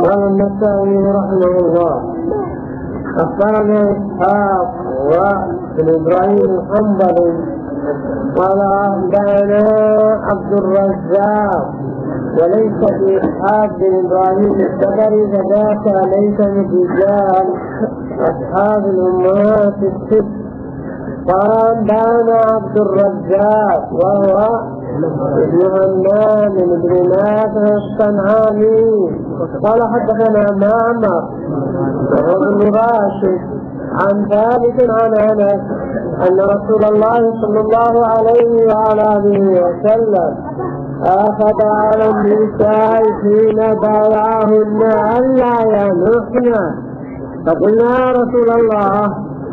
قال النسائي رحمه الله أخبرنا إسحاق وابن إبراهيم الحنظلي قال أنبأنا عبد الرزاق وليس في إسحاق بن إبراهيم السبري فذاك ليس من رجال أصحاب الأمهات الست. قال أنبأنا عبد الرزاق وهو ابن همام بن نافع الصنعاني قال حدثنا معمر وابن راشد عن ثابت عن أنس أن رسول الله صلى الله عليه وعلى آله وسلم أخذ على النساء حين بايعهن ألا ينحن فقلنا يا رسول الله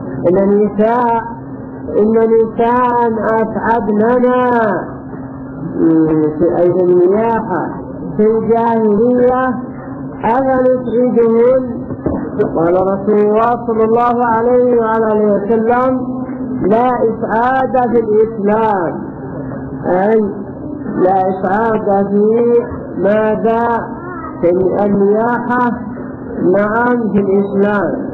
إن نساء أسعدننا أي في النياحة في الجاهلية أفنسعدهن. قال رسول الله صلى الله عليه وعلى آله وسلم لا إسعاد في الإسلام، أي لا إسعاد في ماذا في النياحة. نعم في الإسلام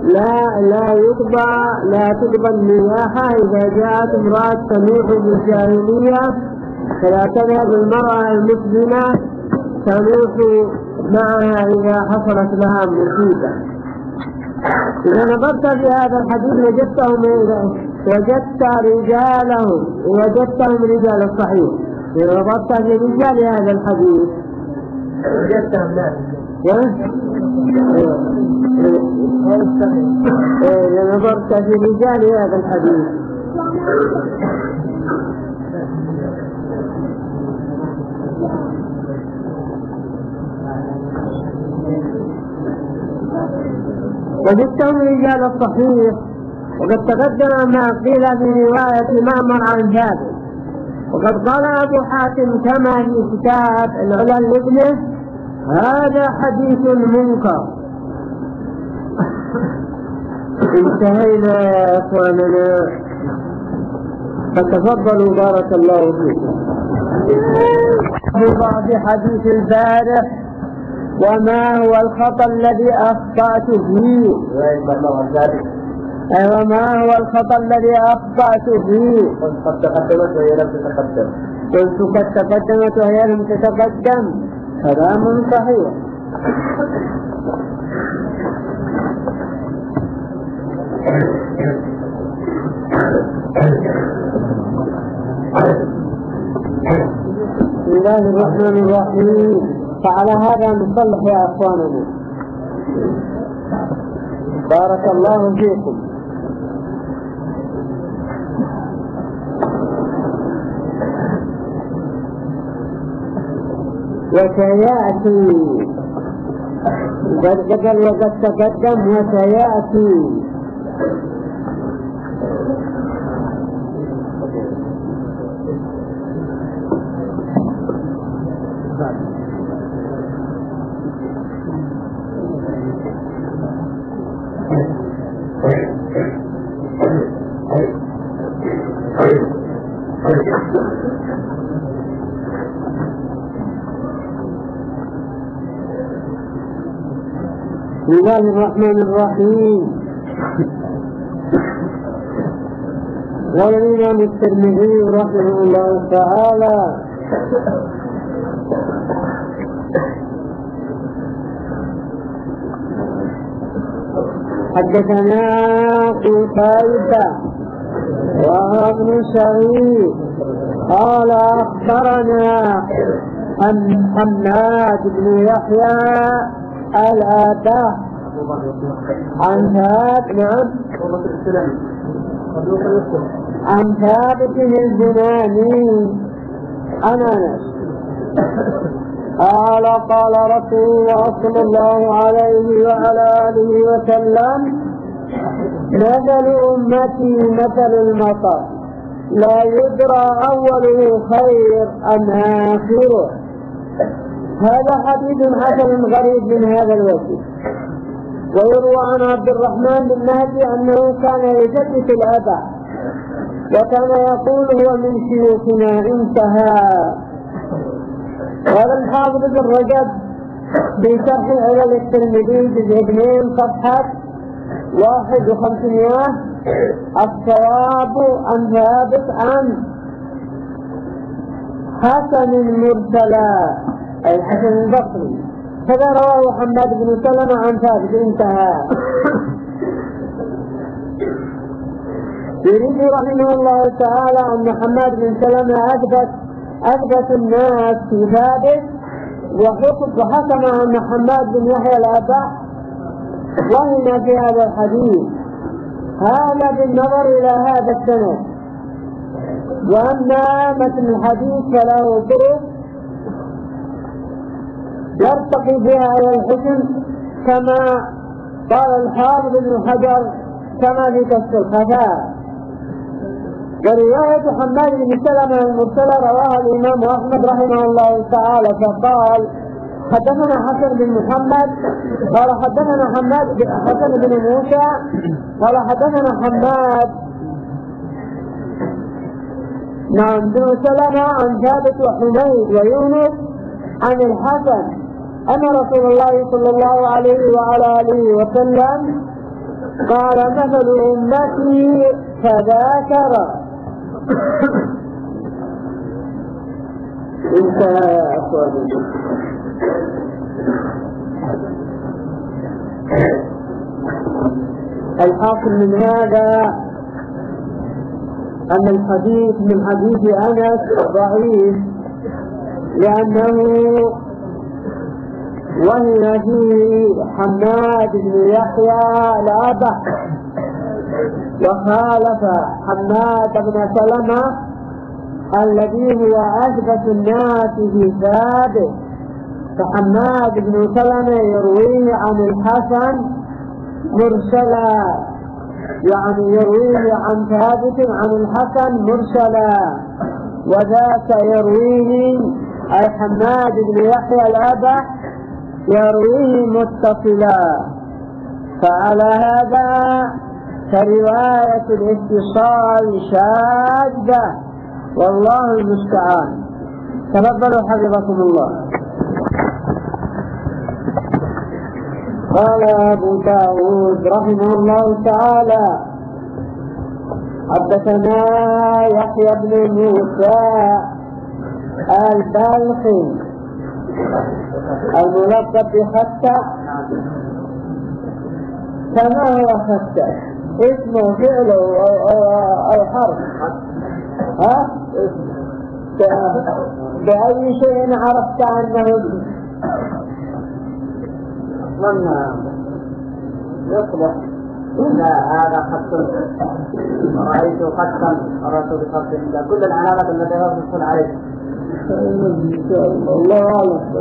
لا تقبل النياحة إذا جاءت امرأة تنوح بالجاهلية فلا تذهب المرأة المسلمة تنوح معها إذا حصلت لها مصيبة. إذا نظرت في هذا الحديث وجدتهم رجال الصحيح. إذا نظرت في رجال هذا الحديث وجدتهم إذا نظرت في رجال هذا الحديث وجدتهم رجال الصحيح. وقد تقدم ما قيل في رواية معمر عن ثابت. وقد قال أبو حاتم كما في كتاب العلل لابنه هذا حديث منكر. انتهينا يا أخواننا فتفضلوا بارك الله فيكم. في حديث البارح وما هو الخطأ الذي أخطأت فيه؟ وما هو الخطأ الذي أخطأت فيه؟ قد تقدمت وهي لم تتقدم. قلت قد تقدمت وهي لم تتقدم. كلام صحيح. بسم الله الرحمن الرحيم. فعلى هذا نصلح يا أخواننا بارك الله فيكم. وسيأتي وقد تقدم وسيأتي بسم الله الرحمن الرحيم. قال الإمام الترمذي رحمه الله تعالى حدثنا قتيبة وابن سعيد قال أخبرنا حماد بن يحيى الآتاه عن ثابت البناني عن أنس قال رسول الله صلى الله عليه وعلى آله وسلم مثل أمتي مثل المطر لا يدرى أوله خير أم آخره. هذا حديث حسن غريب من هذا الوجه. ويروى عن عبد الرحمن بن مهدي أنه كان يجدد الأبى وكان يقول هو من شيوخنا. انتهى. قال الحافظ بن رجب في شرح علل الترمذي جزء 2 صفحة 51. الصواب أن ثابت عن حسن المرسلات أي الحسن البصري، كذا رواه حماد بن سلمة عن ثابت. انتهى. يريد رحمه الله تعالى أن حماد بن سلمة أثبت الناس في ثابت، وحكم أن حماد بن يحيى الأبح وهم في هذا الحديث، هذا بالنظر إلى هذا السند. وأما متن الحديث فله طرق يرتقي بها إلى الحكم، كما قال الحافظ بن حجر كما في كشف الخفاء. ورواية حماد بن سلمة المرسلة رواها الإمام أحمد رحمه الله تعالى، فقال حدثنا حسن بن محمد قال حدثنا حسن بن موسى قال حدثنا حماد بن سلمة عن ثابت وحميد ويونس عن الحسن أن رسول الله صلى الله عليه وعلى آله وسلم قال مثل أمتي فذاكر. انتهى. الحاصل من هذا أن الحديث من حديث أنس ضعيف، لأنه وهن فيه حماد بن يحيى الأبح، وخالف حماد بن سلمة الذي هو أثبت الناس في ثابت. فحماد بن سلمة يرويه عن الحسن مرسلا، يعني يرويه عن ثابت عن الحسن مرسلا، وذاك يرويه أي حماد بن يحيى الأبح يرويه متصلا. فعلى هذا فرواية الاتصال شاذة، والله المستعان. تفضلوا حفظكم الله. قال أبو داود رحمه الله تعالى حدثنا يحيى بن موسى البلخي الملقب بخطة، كما هو خطة اسمه فعله أو حرف، بأي شيء عرفت عنه؟ من يصبح لا هذا خط، رأيت خطا مررت بخط، كل العلامات التي يصبح عليها. الله أعلم.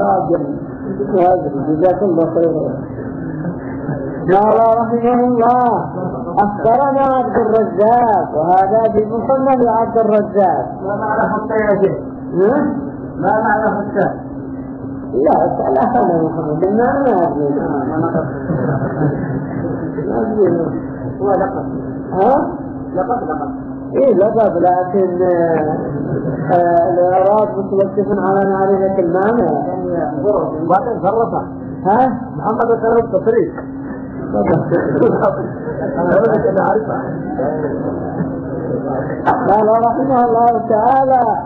جزاك الله خيرا. قال رحمه الله أخبرنا عبد الرزاق، وهذا في مصنف عبد الرزاق. ما معنى خطة يا شيخ؟ ما معنى خطة؟ لا اسأل أخانا محمد، ما أدري. هو لقب. لقب. إيه لقب، لكن الإعراب متوقف على معرفة المعنى. بعدين فرصة. محمد الثالث تصريف. قال رحمه الله تعالى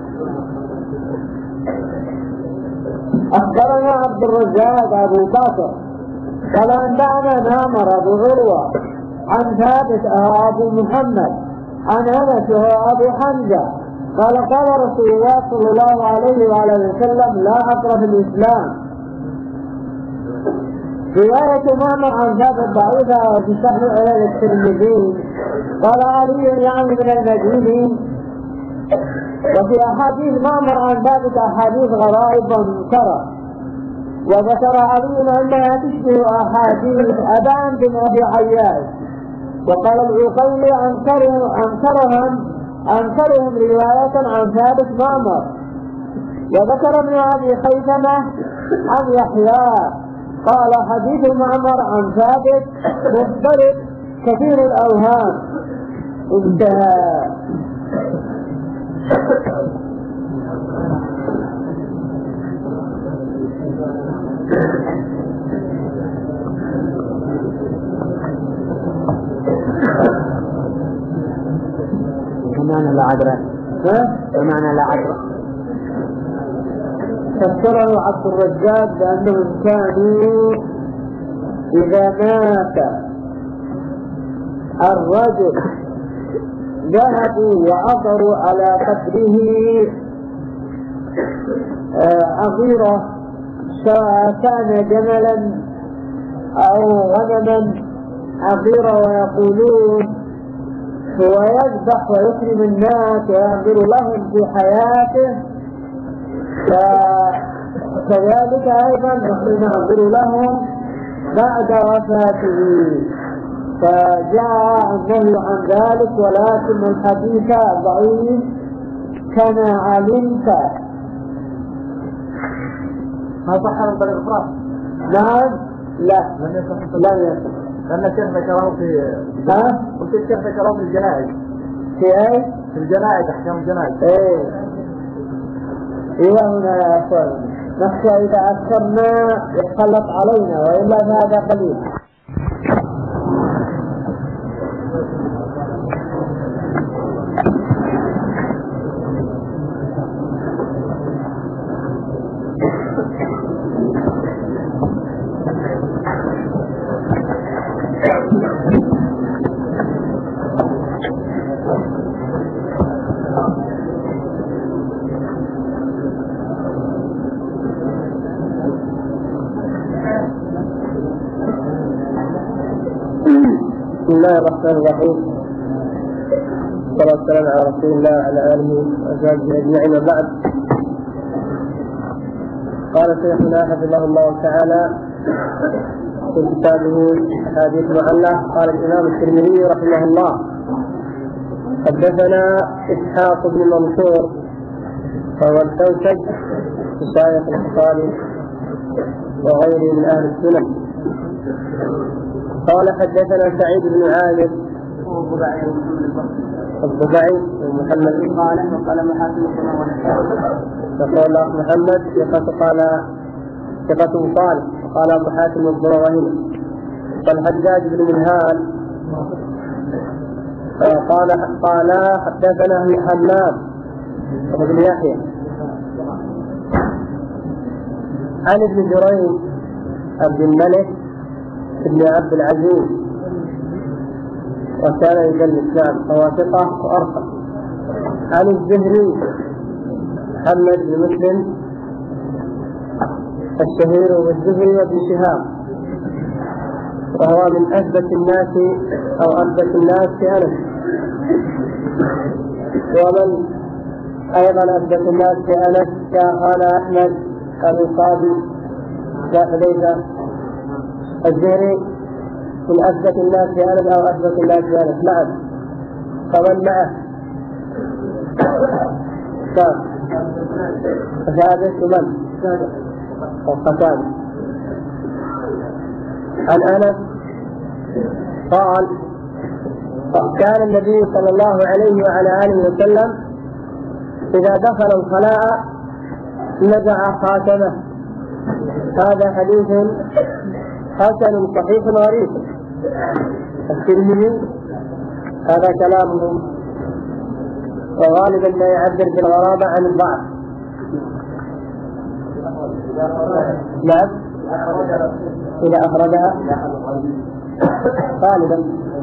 أخبرنا عبد الرزاق أبو بكر قال أنبأنا معمر أبو عروة عن ثابت أبو محمد عن أنس وهو أبو حمزة قال قال رسول الله صلى الله عليه وعلى وسلم لا عذر في الإسلام. رواية معمر عن ثابت ضعيفة في شرح علل الترمذي. قال علي يعني من المديني. وفي أحاديث معمر عن ذلك أحاديث غرائب ومنكرة، وذكر علي أنها تشبه أحاديث أبان بن أبي عياش. وقال العقيلي أنكرهم رواية عن ثابت معمر. وذكر ابن أبي خيثمة عن يحيى قال حديث معمر عن ثابت مختلف كثير الأوهام. انتهى. بمعنى لا عذر. بمعنى لا عذر. فسره عبد الرزاق بأنهم كانوا إذا مات الرجل ذهبوا وعثروا على قبره عظيرة كان جملا أو غنما عظيرة ويقولون هو يذبح ويكرم الناس ويعبر لهم في حياته، فكذلك أيضا نحن نعبر لهم بعد وفاته. فجاء النهي عن ذلك، ولكن الحديث ضعيف كما علمت. ما صح من طريق الإفراد؟ نعم. لا لم يصح. لأن الشيخ ذكره في قلت الشيخ ذكره في الجنائز. في أي؟ في الجنائز، أحكام الجنائز. إلى هنا يا أخوان، نخشى إذا أكثرنا يتخلط علينا، وإلا فهذا قليل. بسم الله الرحمن الرحيم، والصلاة والسلام على رسول الله وعلى آله وأصحابه أجمعين. وبعد، قال شيخنا حفظه الله تعالى في كتابه أحاديث معلة، قال الإمام الترمذي رحمه الله: حدثنا إسحاق بن منصور وهو الكوسج شيخ البخاري وغيره من أهل السنة. قال حدثنا سعيد بن عامر الضبعي ومحمد قال محاسن يقول الله محمد ثقة صالح، وقال أبو حاتم الضبعي. والحجاج بن منهال قال حدثنا حماد بن يحيى عن ابن جريج عبد الملك ابن عبد العزيز، وكان يدلس فهو ثقة وأرقى. عن الزهري محمد بن مسلم الشهير بالزهري وابن شهاب، وهو من أثبت الناس أو أثبت الناس في أنس، ومن أيضا أثبت الناس في أنس قال أحمد القاضي حذيفة. الزهري من أثبت الناس في أنس أو أثبت الناس في أنس. نعم. فمن معه فهذا من وقتان. عن أنس قال: كان النبي صلى الله عليه وعلى آله وسلم إذا دخل الخلاء نزع خاتمه. هذا حديث حسن صحيح غريب. الترمذي هذا كلامه، وغالبا ما يعبر بالغرابة عن الضعف. نعم، إذا أخرجها غالبا.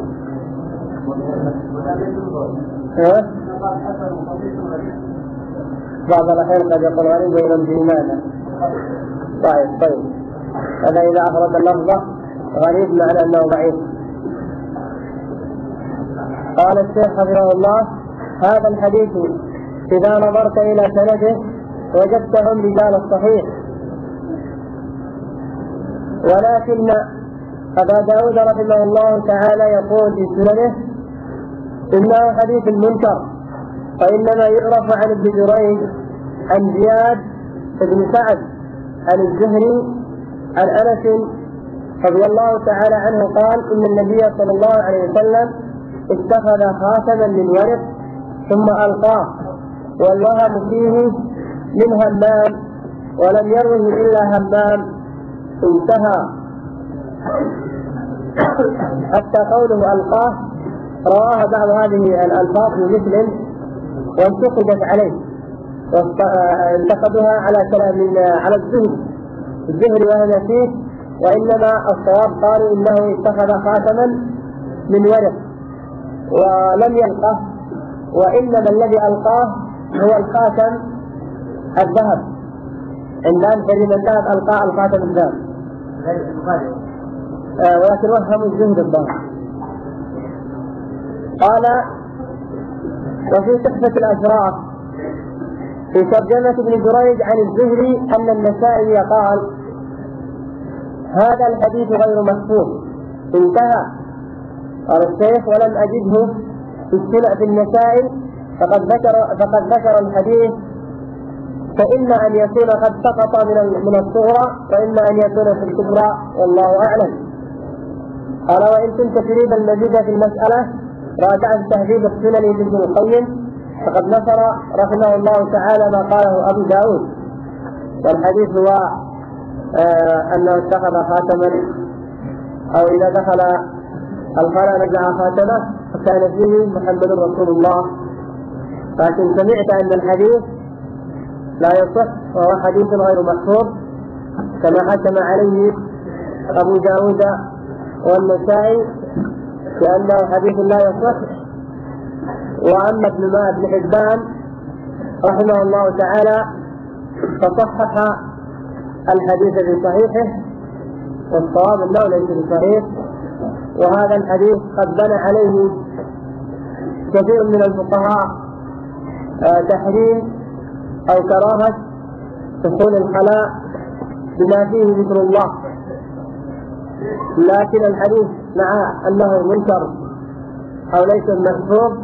بعض الأحيان قد يقول غريب وينبه ماذا. طيب هذا إذا أخرج اللفظة غريب معنى أنه ضعيف. قال الشيخ حفظه الله: هذا الحديث إذا نظرت إلى سنده وجدتهم رجال الصحيح، ولكن أبا داود رحمه الله تعالى يقول في سننه: إنه حديث منكر، فإنما يعرف عن ابن جريج عن زياد بن سعد عن الزهري عن أنس رضي الله تعالى عنه قال: إن النبي صلى الله عليه وسلم اتخذ خاتما من ورق ثم ألقاه، والوهم فيه من همام، ولم يروه إلا همام. انتهى. حتى قوله ألقاه رواه بعض هذه الألفاظ بمثل وانتقدت عليه انتقدوها على كلام على الزهري وهو نسيت، وإنما الصواب قالوا إنه اتخذ خاتما من ورق ولم يلقه، وإنما الذي ألقاه هو الخاتم الذهب، عندما فريد الذهب ألقى الخاتم الذهب، ولكن وهم الزهد الظاهر. قال: وفي تحفة الأشراف في ترجمة ابن جريج عن الزهري أن النسائي قال: هذا الحديث غير محفوظ. انتهى. قال الشيخ: ولم أجده في النسائي فقد ذكر الحديث، فإما أن يكون قد سقط من الصغرى، وإما أن يكون في الكبرى، والله أعلم. قال: وإن كنت تريد المزيد في المسألة راجعت تهذيب السنن لابن القيم، فقد نصر رحمه الله تعالى ما قاله أبو داود، والحديث هو أنه اتخذ خاتما، أو إذا دخل الخلاء نزع خاتمه فكان فيه محمد رسول الله. لكن سمعت أن الحديث لا يصح وهو حديث غير محفوظ كما حكم عليه أبو داود والنسائي لأنه حديث لا يصح. وأما ابن حبان رحمه الله تعالى فصحح الحديث بصحيحه، والصواب أنه ليس بصحيح، وهذا الحديث قد بنى عليه كثير من الفقهاء تحريم أو كراهة دخول الخلاء بما فيه ذكر الله، لكن الحديث مع أنه منكر أو ليس محفوظ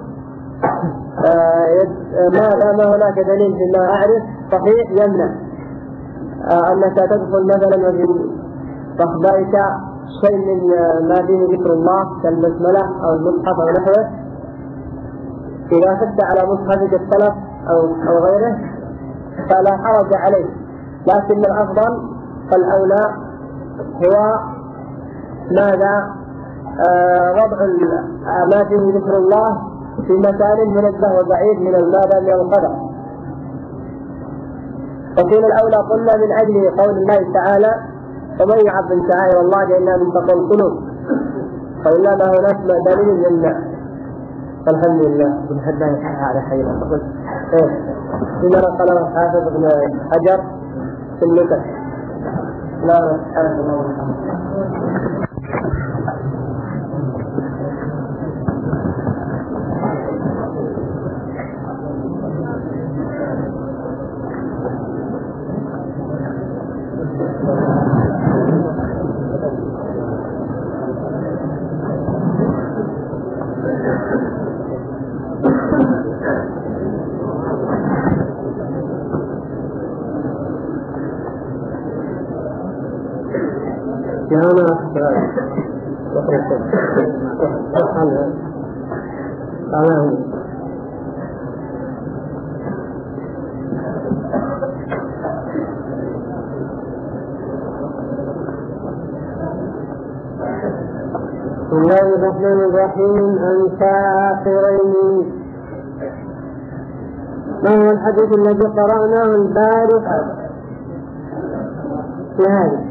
ما هناك دليل فيما أعرف صحيح يمنع أنك تدخل مثلا وفي صحبائك شيء من ما فيه ذكر الله كالبسملة أو المصحف أو نحوه، إذا خدت على مصحفك السلف أو غيره فلا حرج عليه، لكن الأفضل فالأولى هو ماذا؟ وضع ما فيه ذكر الله في مكان منزه وبعيد من الماذا من القدر. وفي الأولى قلنا من أجل قول الله تعالى: ومن يعظم شعائر الله فإنها من تقوى القلوب، فإلا ما هناك دليل يمنع. الحمد لله. ابن حبان يصحح على حينا بما نقل الحافظ ابن حجر في النكت. لا سبحانه الله. بسم الله الرحمن الرحيم. أنت آخرين. ما هو الحديث الذي قرأناه البارحة في هذا؟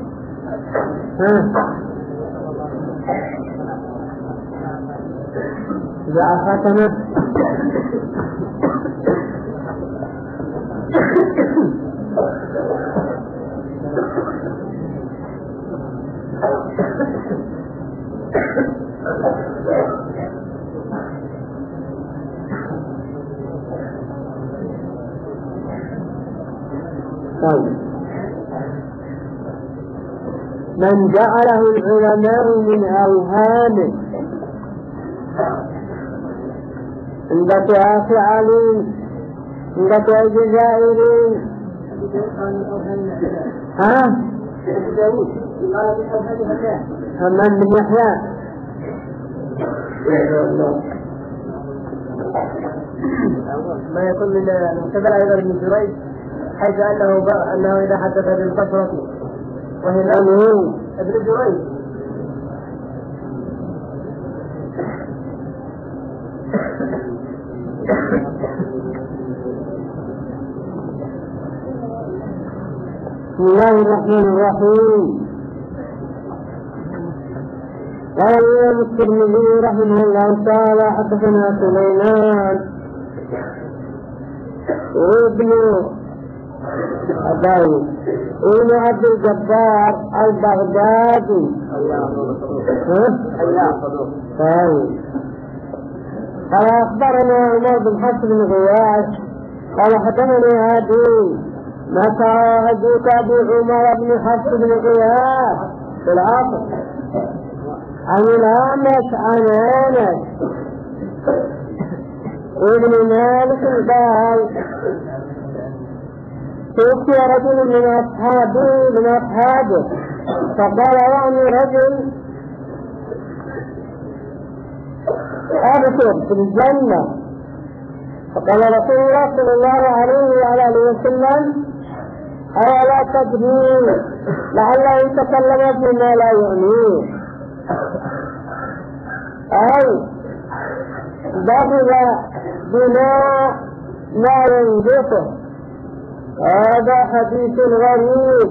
جاء خاتمه من جعله العلماء من أوهامه عندك فعلين عندك الجزائرين حماد بن يحيى ما يكون من المعتبر أيضا ابن جريج حيث أنه إذا حدث بالبصرة وهي الأمر ابن جريج بسم الله الرحمن الرحيم. قال الإمام الترمذي رحمه الله تعالى حدثنا سليمان ابن عبد الجبار البغدادي قال أخبرنا عمر بن حفص بن غياث قال حدثني هادي متى هديك بعمر بن حفص بن غياث في العصر عن الأعمش عن أنس ابن مالك قال توفي رجل من أصحابه فقال يعني رجل أبشر في الجنة. فقال رسول الله صلى الله عليه وآله وسلم أولا تدري لعله يتكلم فيما لا يعنيه أي بغض بما لا ينجحه. هذا حديث غريب.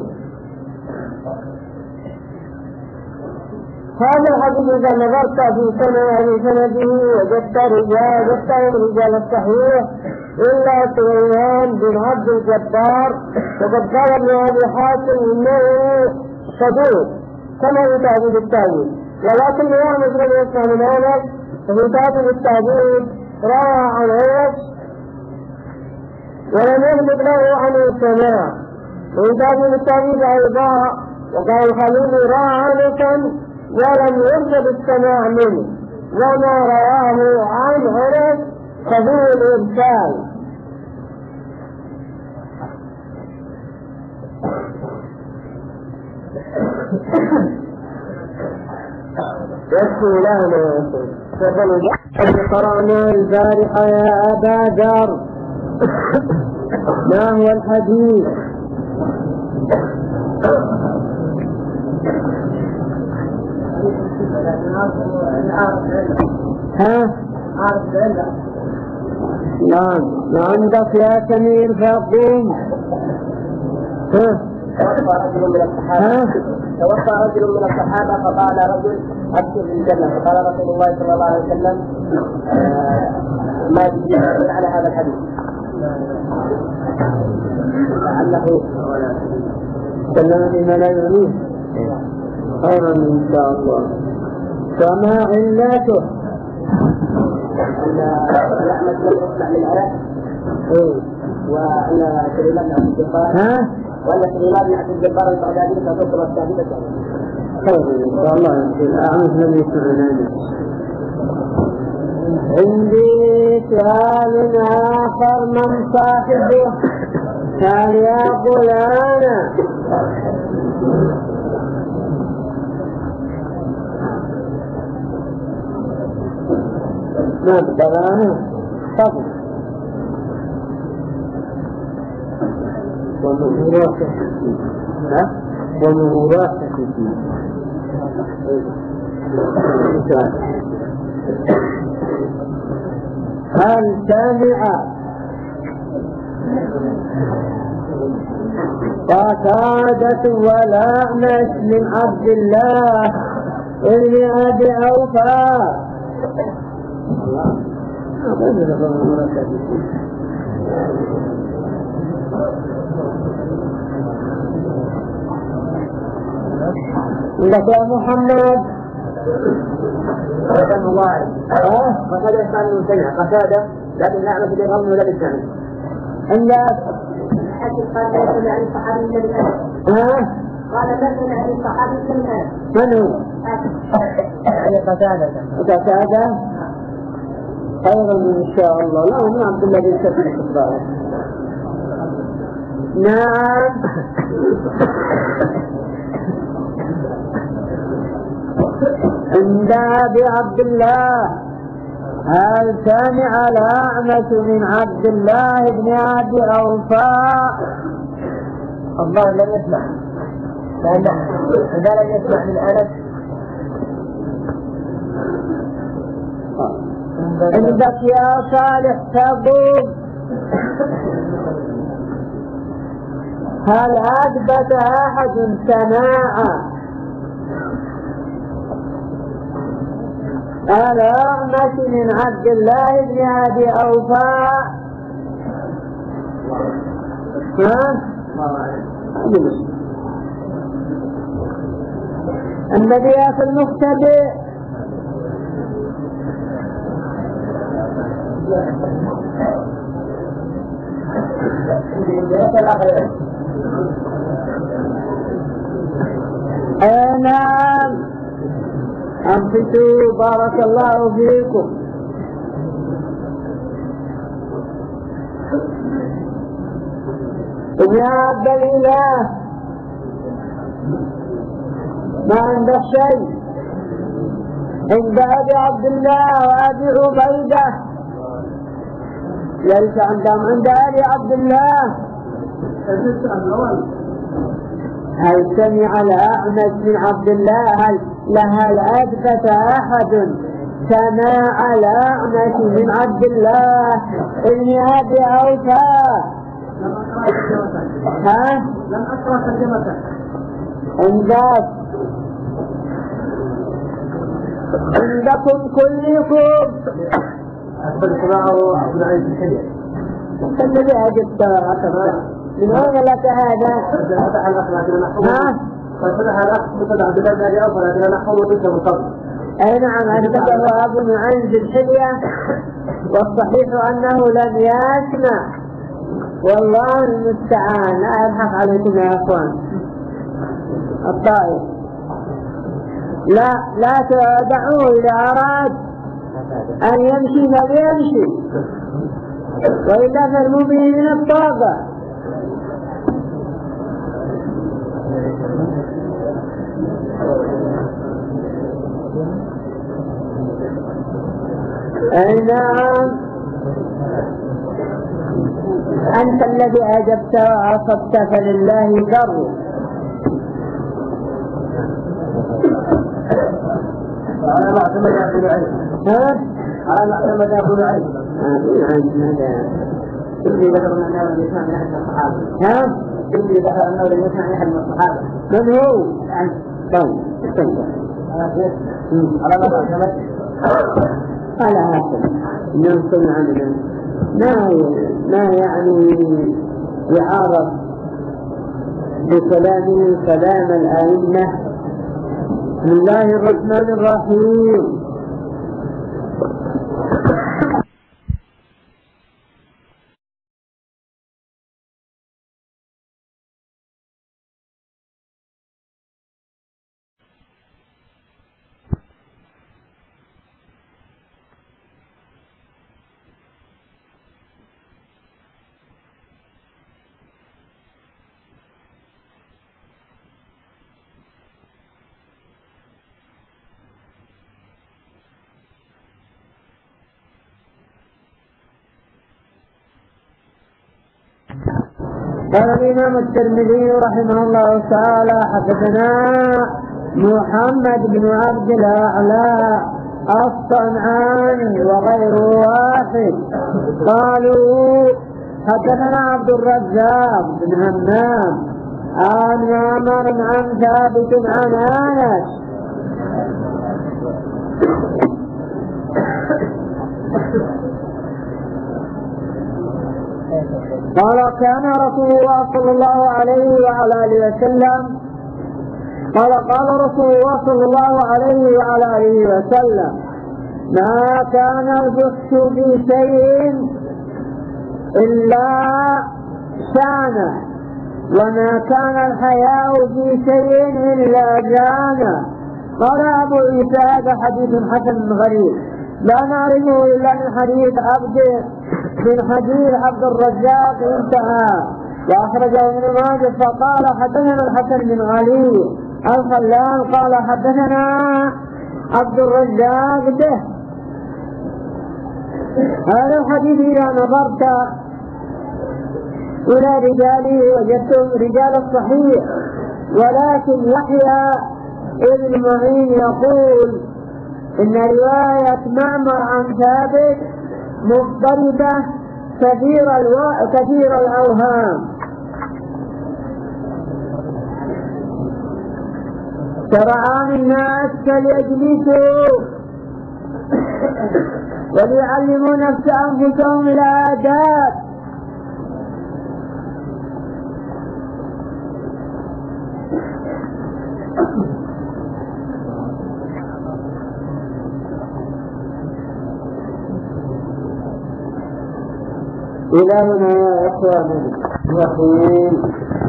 هذا الحديث إذا نظرت في سنده وجدت الرجال الصحيح إلا سليمان بن عبد الجبار وقد قال ابن أبي حاتم إنه صدوق كما يتعبد التعبيد، ولكن الإمام مسلم يسمع من أنس ففي تعبد التعبيد روى عن أنس ولم يثبت له عن السماع. وفي تعبد التعبيد أيضا وقال الخليل روى عنكا ولم يرجب السماع منه، وما رواه عن أنس فهو الإرسال. يكفي لنا قد قرأنا البارحة يا أبا ذر ما هو الحديث؟ نعم عندك يا سمير فقوم. توفى رجل من الصحابة فقال رجل أبشر بالجنة، فقال رسول الله صلى الله عليه وسلم ما تجيب على هذا الحديث لعله سلم بما لا يعنيه خيرا إن شاء الله. فما علته؟ أن الأعمش لم يسمع من أنس وأن سليمان بن عبد الجبار البغدادي تصدر الشاهدة خير إن شاء الله. الأعمش لم يسمع من أنس. عندي سؤال آخر من صاحبه قال يا فلانا ما بدأنا فضل ومهورات هل سمع قتادة والأعمش من عبد الله ابن أبي أوفى لك يا محمد قتادة يسمع من سمع قتادة لكن الأعمش بالرغم ولا بالسمع عندك قال مثل عن صحابي من قال مثل عن صحابي من من هو؟ قتادة خيرا إن شاء الله. لا من عبد الله بن سفيان الخبار. نعم عند أبي عبد الله هل سمع الأعمش من عبد الله بن أبي أوفى؟ الله لم يسمع إذا لم يسمع من أنس عندك يا صالح تقول هل أثبت أحد سماعا الأعمش من عبد الله بن أبي أوفى؟ الذي في المختبئ نعم. أنفتوا بارك الله فيكم. يا عبد الإله ما عندك شيء عند أبي عبد الله وأبي عبيدة، ليس عندهم عند أبي عبد الله. هل سمع الأعمش من عبد الله؟ هل أثبت أحد سماع الأعمش من عبد الله ابن أبي أوفى؟ لم أقرأ ترجمته. عندكم كلكم سماعه عبد العزيز الحلية. الذي أجبت من أين لك هذا؟ فتح الأخ لكن نحفظه. فتح الأخ مثل عبد الله بن أبي أوفى لكن نحفظه تلك من قبل. أي نعم، أثبته أبو نعيم بالحلية، والصحيح أنه لم يسمع. والله المستعان. لا أضحك عليكم يا أخوان. الطائف لا تدعوه إذا أراد أن يمشي فليمشي، وإلا فالمبين من الطاقة. أي نعم، أنت الذي أجبت وعصبت فلله ذر. على معتمد يأخذ العلم. على معتمد يأخذ العلم. اللي ذكر أنه لم يسمع من أحد الصحابة. اللي ذكر أنه لم يسمع من أحد الصحابة. من هو؟ على معتمد. على هذا ننصر عنه ما يعني يعارض بكلامه كلام الأئمة. بسم الله الرحمن الرحيم. قال الإمام الترمذي رحمه الله تعالى: حدثنا محمد بن عبد الأعلى الصنعاني وغير واحد قالوا حدثنا عبد الرزاق بن همام عن معمر عن ثابت عن أنس قال: كان رسول الله صلى الله عليه وعلى آله وسلم قال رسول الله صلى الله عليه وعلى آله وسلم: ما كان الفحش في شيء إلا شانه، وما كان الحياء في شيء إلا جانه. قال أبو عيسى: هذا حديث حسن غريب لا نعرفه إلا من حديث عبد الرزاق انتهى. وأخرجه ابن ماجه فقال: حدثنا الحسن بن علي الخلال قال: حدثنا عبد الرزاق به. هذا الحديث إذا نظرت إلى رجاله وجدتهم رجال الصحيح، ولكن يحيى ابن معين يقول إن رواية معمر عن ثابت مضطردة كثير الأوهام. شرعان الناس فليجلسوا وليعلموا أنفسهم الآداب. إلى هنا يا إخواني الرحيم.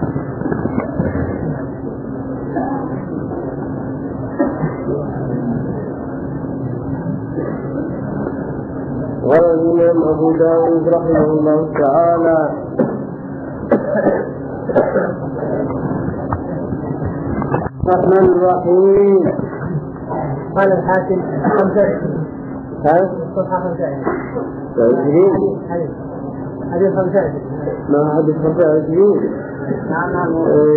قال الإمام أبو داود رحمه الله تعالى: الرحمن الرحيم. قال الحاكم 25. صفحة 25. حديث 25. ما حديث 25. نعم.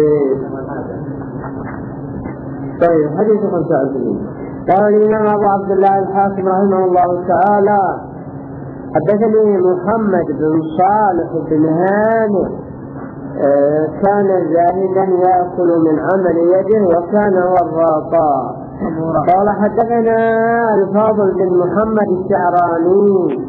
طيب حديث 25. قال الإمام أبو عبد الله الحاكم رحمه الله تعالى: حدثني محمد بن صالح بن هانئ كان زاهدا يأكل من عمل يده وكان وراطا. قال حدثنا الفاضل بن محمد الشعراني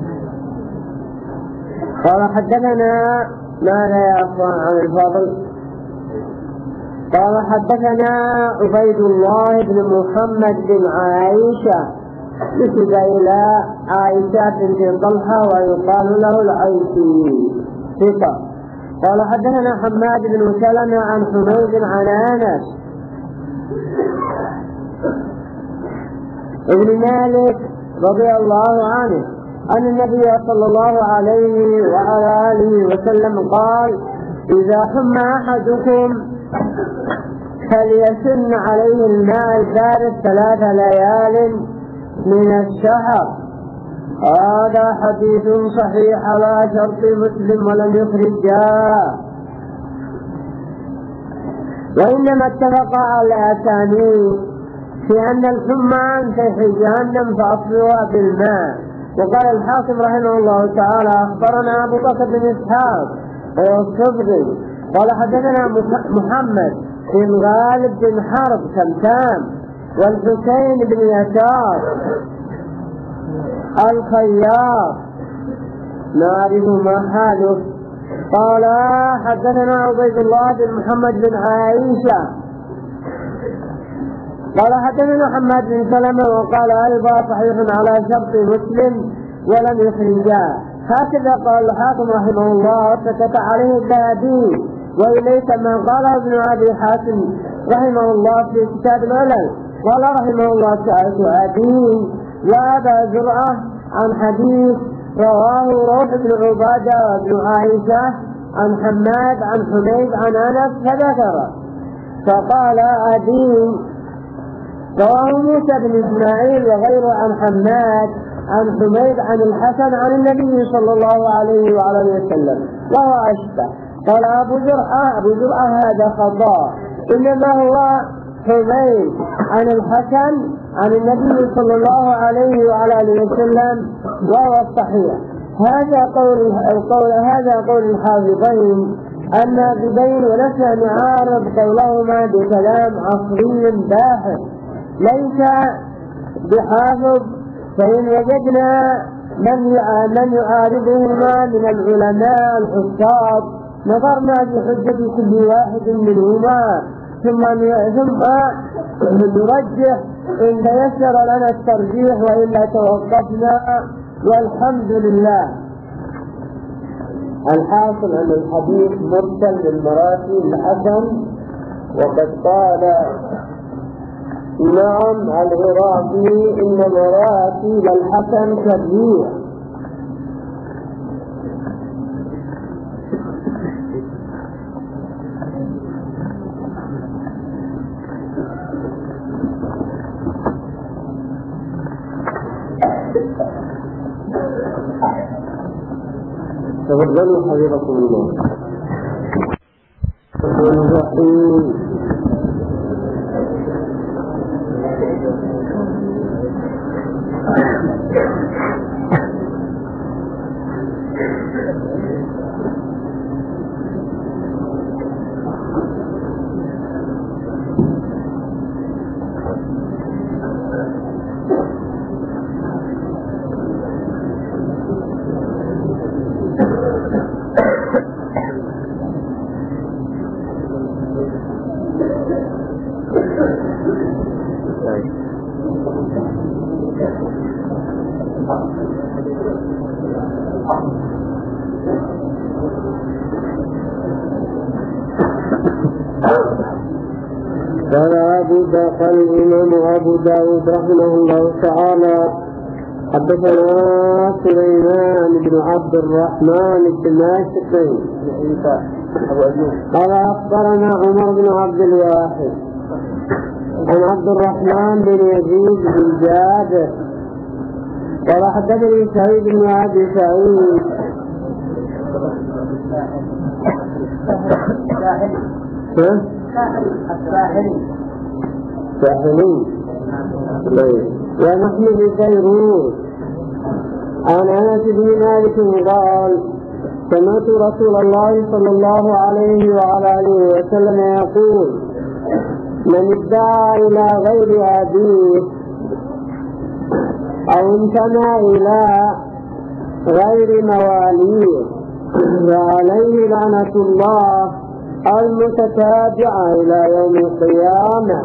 قال حدثنا ماذا يا أخوان عن الفاضل؟ قال حدثنا عبيد الله بن محمد بن عائشة نسب إلى عائشة بنت طلحة ويقال له العيسي ثقة. قال حدثنا حماد بن سلمة عن حميد عن أنس ابن مالك رضي الله عنه أن النبي صلى الله عليه وعلى آله وسلم قال: إذا حمى أحدكم فليسن عليه الماء البارد 3 ليال من الشهر. هذا حديث صحيح على شرط مسلم ولم يخرجاه، وإنما اتفق على الأسانيد في أن الحمى في جهنم فأصلها بالماء. وقال الحاكم رحمه الله تعالى: أخبرنا أبو بكر بن إسحاق والصبري قال حدثنا محمد بن غالب بن حرب كمتام والحسين بن يسار الخياط نعرف ما حاله. قال حدثنا عبيد الله بن محمد بن عائشة قال حدثنا حماد بن سلمة وقال أيضا صحيح على شرط مسلم ولم يخرجاه. هكذا قال الحاكم رحمه الله سكت عليه الذهبي، وإليك ما قال ابن أبي حاتم رحمه الله في كتاب العلل. قال رحمه الله سألت أبي وأبا زرعة عن حديث رواه روح بن عبادة وابن عائشة عن حماد عن حميد عن أنس فذكر. فقال أبي رواه موسى بن إسماعيل وغيره عن حماد عن حميد عن الحسن عن النبي صلى الله عليه وعلى وسلم وهو أشبه. قال أبو زرعة هذا خطأ، إنما هو حميد عن الحسن عن النبي صلى الله عليه وعلى وسلم وهو الصحيح. هذا قول الحافظين الناقدين، ولسنا نعارض قولهما بكلام عصري باحث ليس بحافظ، فإن وجدنا من يعارضهما من العلماء الحفاظ نظرنا بحجة كل واحد منهما ثم نرجح إن تيسر لنا الترجيح، وإلا توقفنا والحمد لله. الحاصل أن الحديث مرسل من مراسيل الحسن، وقد قال نعم العراقي إن مراسيل الحسن كبير. تفضلوا حبيبكم الله. الرحيم. قال الإمام أبو داود رحمه الله تعالى: حدثنا سليمان بن عبد الرحمن الدمشقي قال أخبرنا عمر بن عبد الواحد عن عبد الرحمن بن يزيد بن جابر قال حدثني سعيد بن أبي سعيد الساحلي ونحن ببيروت عن أنس بن مالك قال: سمعت رسول الله صلى الله عليه وعلى آله وسلم يقول: من ادعى إلى غير أبيه أو انتمى إلى غير مواليه فعليه لعنة الله المتتابعة إلى يوم القيامة.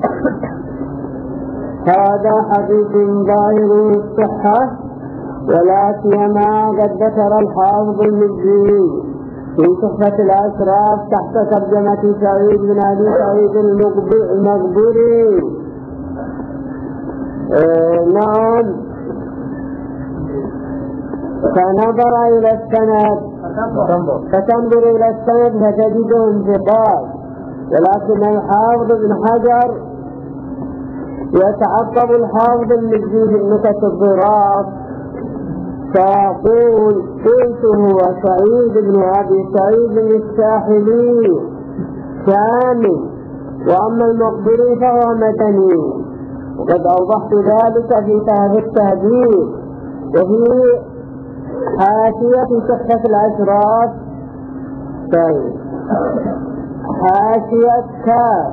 هذا حديث ظاهر الصحة، ولا سيما قد ذكر الحافظ المزي في تحفة الأشراف تحت ترجمة سعيد بن أبي سعيد المقبري. نعم، فنظر إلى السند فتنظر إلى السند فتجده انتقاد، ولكن الحافظ بن حجر يتعقب الحافظ المزي في النكت الضراط فيقول: قلت هو سعيد بن أبي سعيد الساحلي شامي، وأما المقبري فهو مدني. وقد أوضحت ذلك في التهذيب وفي حاشية تحفة الأشراف. طيب، حاشية كاف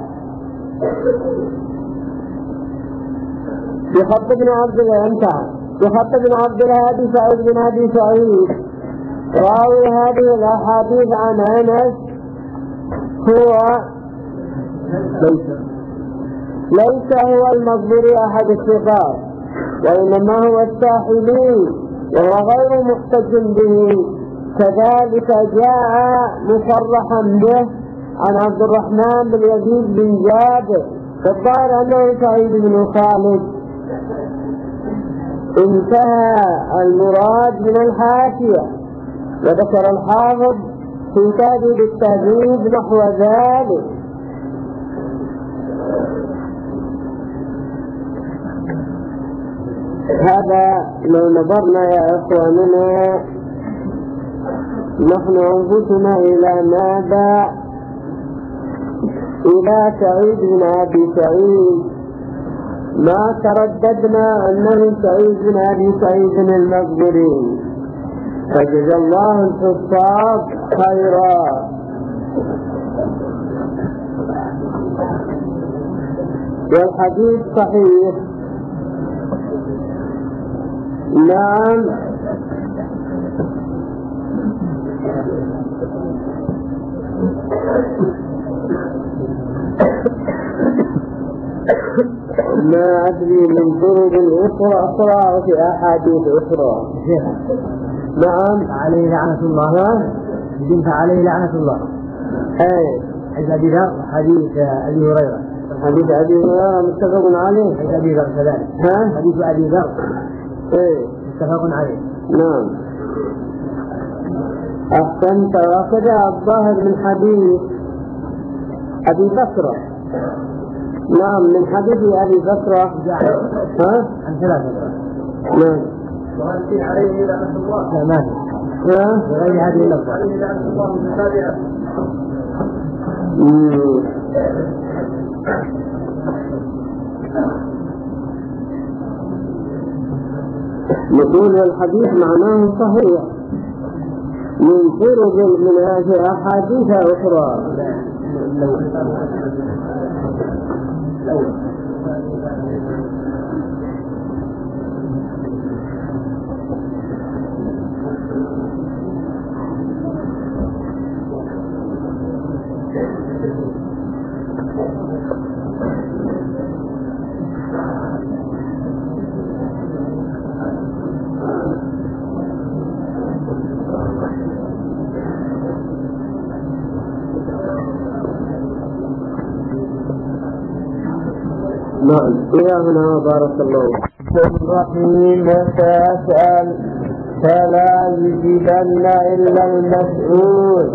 بخط بن عبد الأنتع بخط بن عبد الهادي سعيد بن أبي سعيد راوي هذه الأحاديث عن أنس هو ليس هو المقبري أحد الثقات، وإنما هو الساحلي وهو غير محتج به. كذلك جاء مصرحا به عن عبد الرحمن بن يزيد بن جابر، فالظاهر أنه سعيد بن خالد. انتهى المراد من الحاشية، وذكر الحافظ في تهذيب التهذيب نحو ذلك. هذا لو نظرنا يا إخواننا نحن أنفسنا إلى ماذا؟ إلى سعيد بن أبي سعيد، ما ترددنا أنه سعيد بن أبي سعيد المقبري، فجزى الله الحفاظ خيرا. والحديث صحيح. نعم، ما أدري من طرق أخرى وفي أحاديث أخرى. نعم، عليه لعنة الله. بنت عليه لعنة الله. حديث أبي ذر حديث أبي هريرة. حديث أبي هريرة متفق عليه. حديث أبي ذر كذلك. حديث أبي ذر متفق عليه. نعم، أحسنت. وكذا الظاهر من حديث أبي بكر. نعم، من حديث أبي بكر عن ثلاثة. نعم، وهل عليه لعنة الله؟ لا، بغير هذه اللفظة. عليه لعنة الله متتابعة. نقول والحديث معناه صحيح، ينفرد منها في أحاديث أخرى. نعم إلى هنا بارك الله. الرحيم وسأسأل فلا يجبن إلا المسؤول.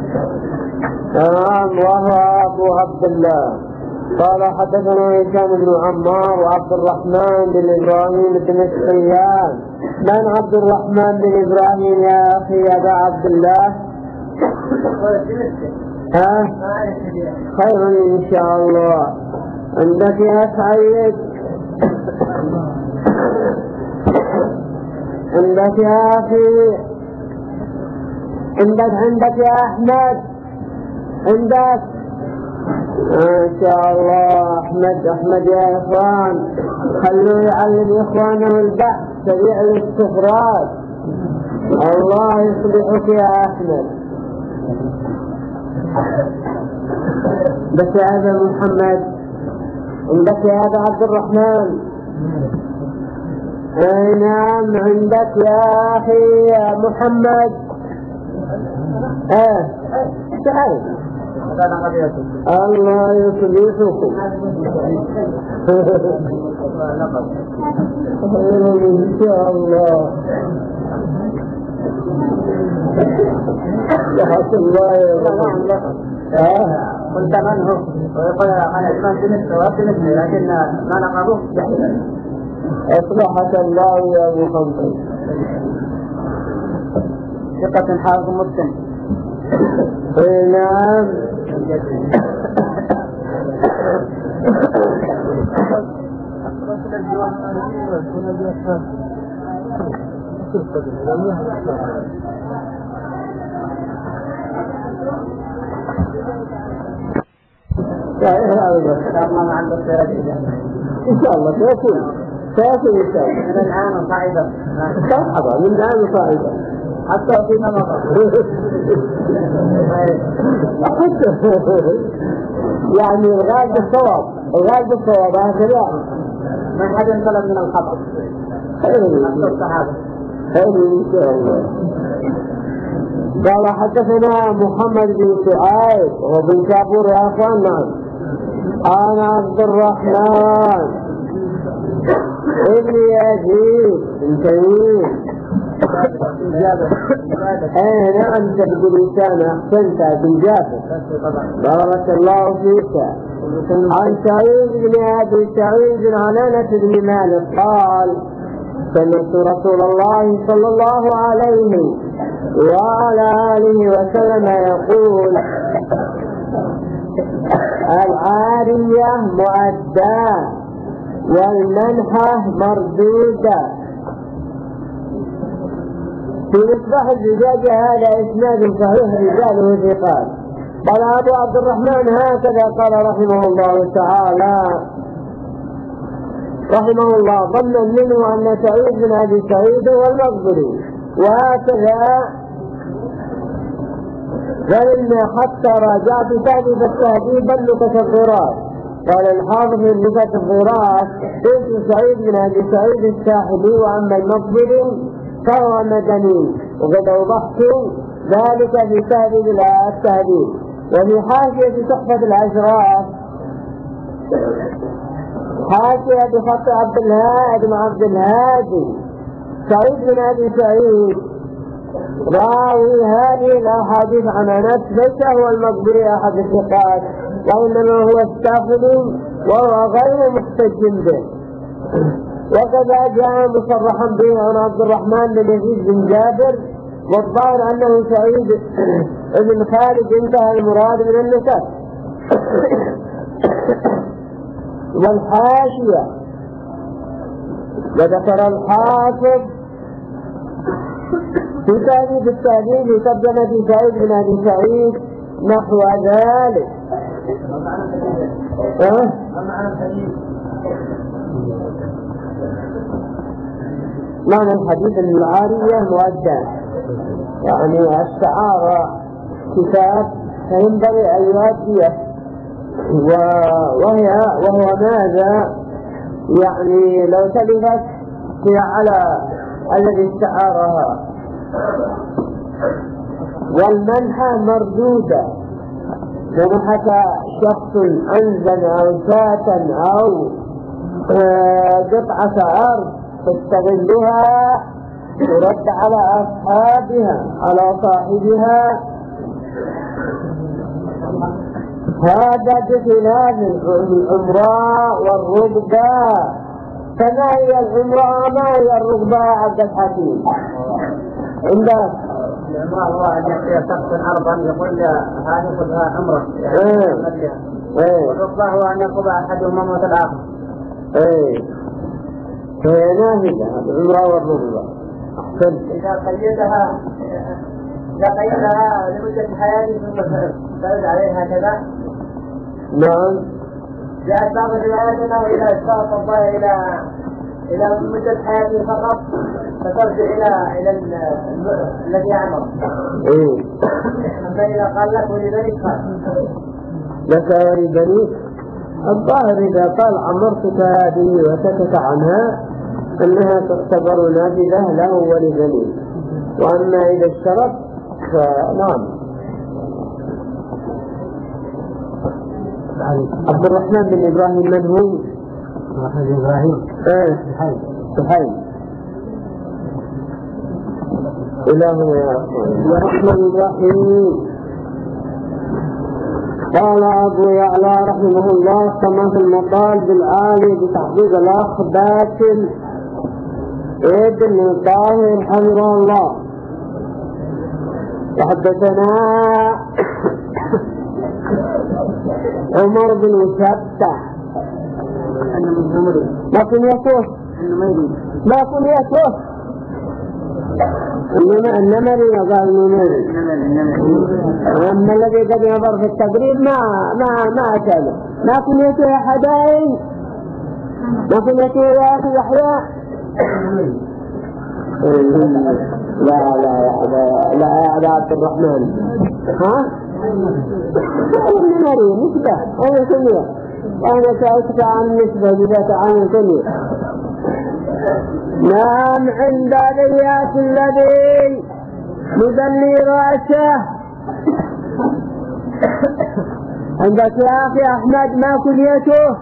نعم وهو أبو عبد الله قال حدثنا هشام بن عمار وعبد الرحمن بن إبراهيم بن الصيان. من عبد الرحمن بن إبراهيم يا أخي أبا عبد الله؟ خير إن شاء الله. عندك يا سعيد؟ عندك يا أخي؟ عندك يا أحمد؟ عندك؟ ما شاء الله. أحمد يا إخوان خلوه يعلم إخوانه البحث سريع الاستخراج. الله يصلحك يا أحمد. بس يا أبا محمد عندك يا أبا عبد الرحمن؟ أي نعم عندك يا أخي يا محمد. تعال الله يصلحكم. إن شاء الله. يحفظ الله يا قلت من هو؟ ويقول من اسمه بمثله لكن ما نقضه أصلحك الله يا محمد. ثقة حافظ مسلم. نعم. إن شاء الله سيكون إن شاء الله. من الآن صعيدا. مرحبا من الآن صعيدا حتى فيما مضى. يعني الغالب الصواب هكذا. من حد انطلب من الخطأ. خير إن شاء الله. قال حدثنا محمد بن سعيد وبن كابور يا أخوان. نعم أنا عبد الرحمن ابن يزيد بن تميم. نعم تبدو لسان أحسنت بن جابر بارك الله فيك. عن سعيد بن أبي سعيد عن أنس بن مالك قال سمعت رسول الله صلى الله عليه وعلى آله وسلم يقول العارية مؤداة والمنحة مردودة. في مصباح الزجاجة هذا إسناد صحيح رجاله ثقات. قال أبو عبد الرحمن هكذا قال رحمه الله تعالى رحمه الله ظنا منه أن سعيد بن أبي سعيد هو المقبري. وهكذا فإن حتى راجعت تهذيب التهذيب اللغة الضراس. قال الحافظ من لغة الضراس اسم سعيد بن أبي سعيد الساحلي. وأما المقبري فهو مدني. وقد أوضحت ذلك في تهذيب التهذيب. وفي حاشية تحفة الأشراف حاشية بخط عبد الهادي بن عبد الهادي سعيد بن أبي سعيد راوي هذه الأحاديث عن أنس ليس هو المقبري أحد الثقات وإنما هو السافلي وهو غير محتج به. وكذا جاء مصرحا به عن عبد الرحمن بن يزيد بن جابر والظاهر أنه سعيد بن خالد انتهى المراد من النسب. والحاشية وذكر الحافظ في تهذيب التهذيب لترجمة سعيد بن أبي سعيد نحو ذلك. معنى الحديث أن العارية مؤدى، يعني الشعارة كتاب فينبغي أن يؤديه، وهو ماذا؟ يعني لو تلفت هي على الذي استعارها، والمنحة مردودة، منحك شخص عنزا أو شاة أو قطعة أرض تستغلها ترد على أصحابها على صاحبها، هذا بخلاف العمراء والرغباء. فما هي العمراء ما هي الرغباء عبد الحكيم؟ عندك العمراء هو أن يأتي شخص أرضا يقول هذه خذها عمرة والرغباء هو أن يقضى أحدهما موت الآخر. فهي نافذة العمراء والرغباء. إذا قيدها لمدة حياته ثم ترد عليها كذا. نعم. جاءت بعض الروايات أنه إذا اشترط الضائع إلى مدة حياته فقط فترجع إلى الذي يعمر. أما إذا قال لك ولبنيك لك ولبنيك، الظاهر إذا قال عمرتك هذه وسكت عنها أنها تعتبر نافذة له ولبنيك، وأما إذا اشترط فنعم. عبد الرحمن بن إبراهيم من هو؟ الرحمن بن إبراهيم سحيم. إلهنا يا الرحمن الرحيم. قال أبو يعلى رحمه الله سمعت المقال بالعالي بتحقيق الأخ باسل ابن الطاهر حفظه الله. وحدثنا عمر بن مسبح ما كنيته النمري قال النمري، أما الذي قد ينظر في التقريب ما أتابع. ما كنيته يا حدائي، ما كنيته يا أخي يحيى. لا يا عبد الرحمن النمري نسبة أنا كنية، وأنا سأسفى عن نسبة بذات عن كنية. نعم عند الياس الذي مدلي رأسه عندك يا أخي أحمد ما كنيته؟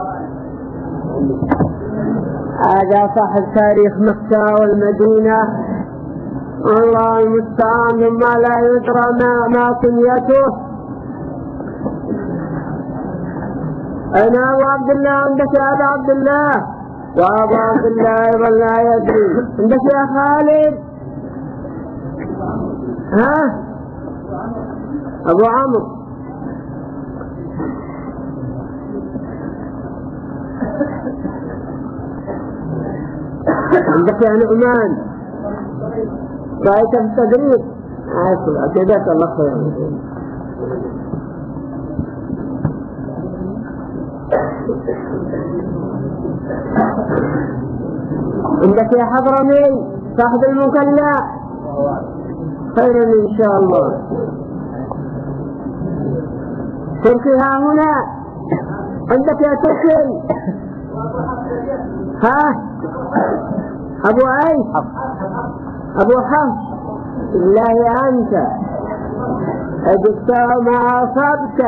هذا صاحب تاريخ مكة والمدينة، الله المستعان مما لا يدرى ما كنيته. أنا أبو عبد الله عندك يا أبو عبد الله، وأبو عبد الله أيضا لا يدري. عندك يا خالد أبو عمرو. عندك يا نعمان رأيت في التدريب أكيدك الله خير. عندك يا حضرمي صاحب المكلا خيرا إن شاء الله. تركي ها هنا، عندك يا تركي أبو عيس أبو حفص بالله أنت أجبت ما أصبت.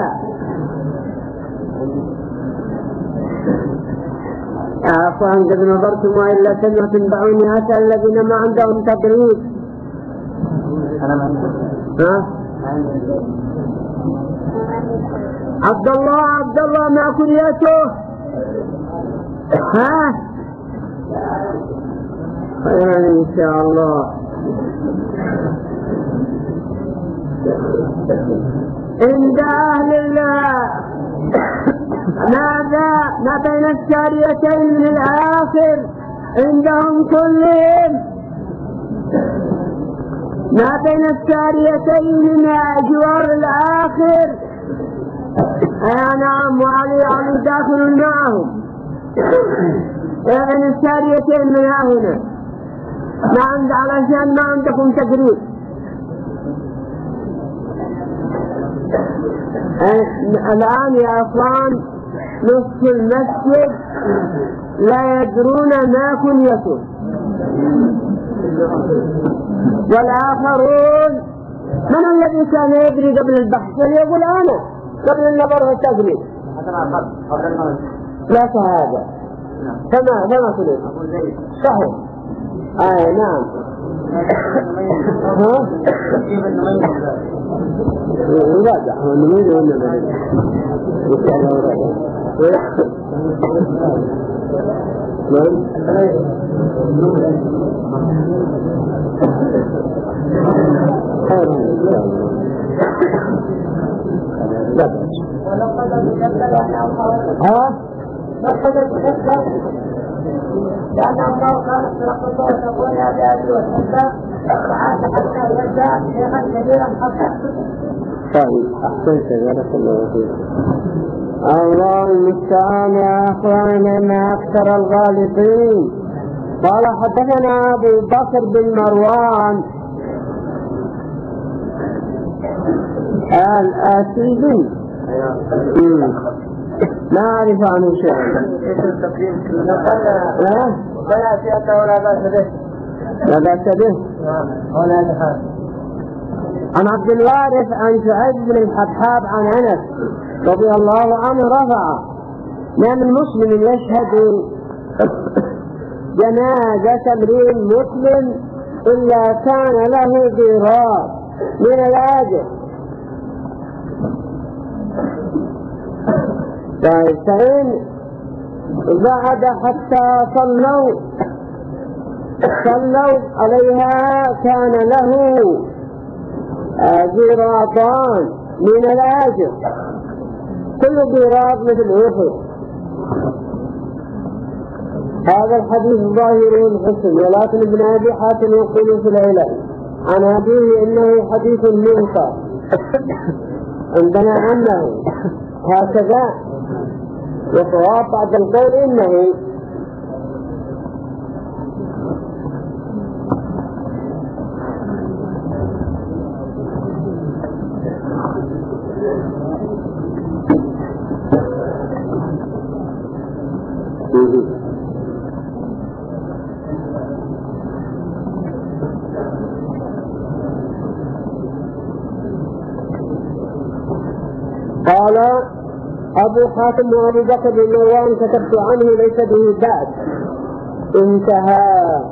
عفوا قد نظرتم وإلا سمعت تنبعوني أسأل الذين ما عندهم تدريب. عبد الله ما كنيته خيرا إن شاء الله. عند أهل الله ماذا ما بين الساريتين من الآخر عندهم كلهم ما بين الساريتين من أجوار الآخر. نعم، وعلي داخل معهم. بين الساريتين من هنا ما عند، علشان ما عندكم تقريب. الآن يا أخوان نصف المسجد لا يدرون ما كنيته، والآخرون من الذي كان يدري قبل البحث؟ يقول أنا قبل النظر والتقريب. لا شهادة. فما كنت صحيح. نعم. راجع النميذج ولا لأنه لو كانت تلقى تقول يا بأبي والحبة وعاد حتى يبدأ شيخا كبيرا حتى. طيب، أحسنت، بارك الله فيك. الله المستعان يا أخوانا، ما أكثر الغالطين. قال حدثنا أبو بكر بن مروان الأسيدي، ما أعرف عنه شيئا. ولا سيئة ولا بأس به. لا بأس به. عن عبد الوارث عن شعيب بن الحبحاب عن أنس رضي الله عنه رفع: ما من مسلم يشهد جنازة امرئ مسلم إلا كان له قيراط من الأجر. فإن بعد حتى صلوا عليها كان له قيراطان من الأجر، كل قيراط مثل أحد. هذا الحديث ظاهره الحسن، ولكن ابن أبي حاتم يقول في العلل عن أبيه إنه حديث منكر عندنا أنه هكذا، وصواب بعد القول إنه قال أبو حاتم وأبو بكر بن مروان كتبت عنه ليس به بأس. انتهى.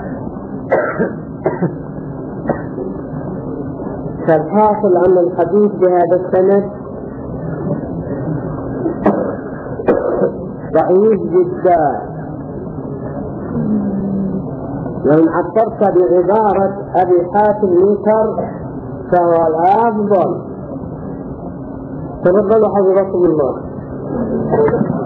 فالحاصل أن الحديث بهذا السند ضعيف جدا. وإن عبرت بعبارة أبي حاتم منكر فهو الأفضل. تفضلوا حفظكم الله.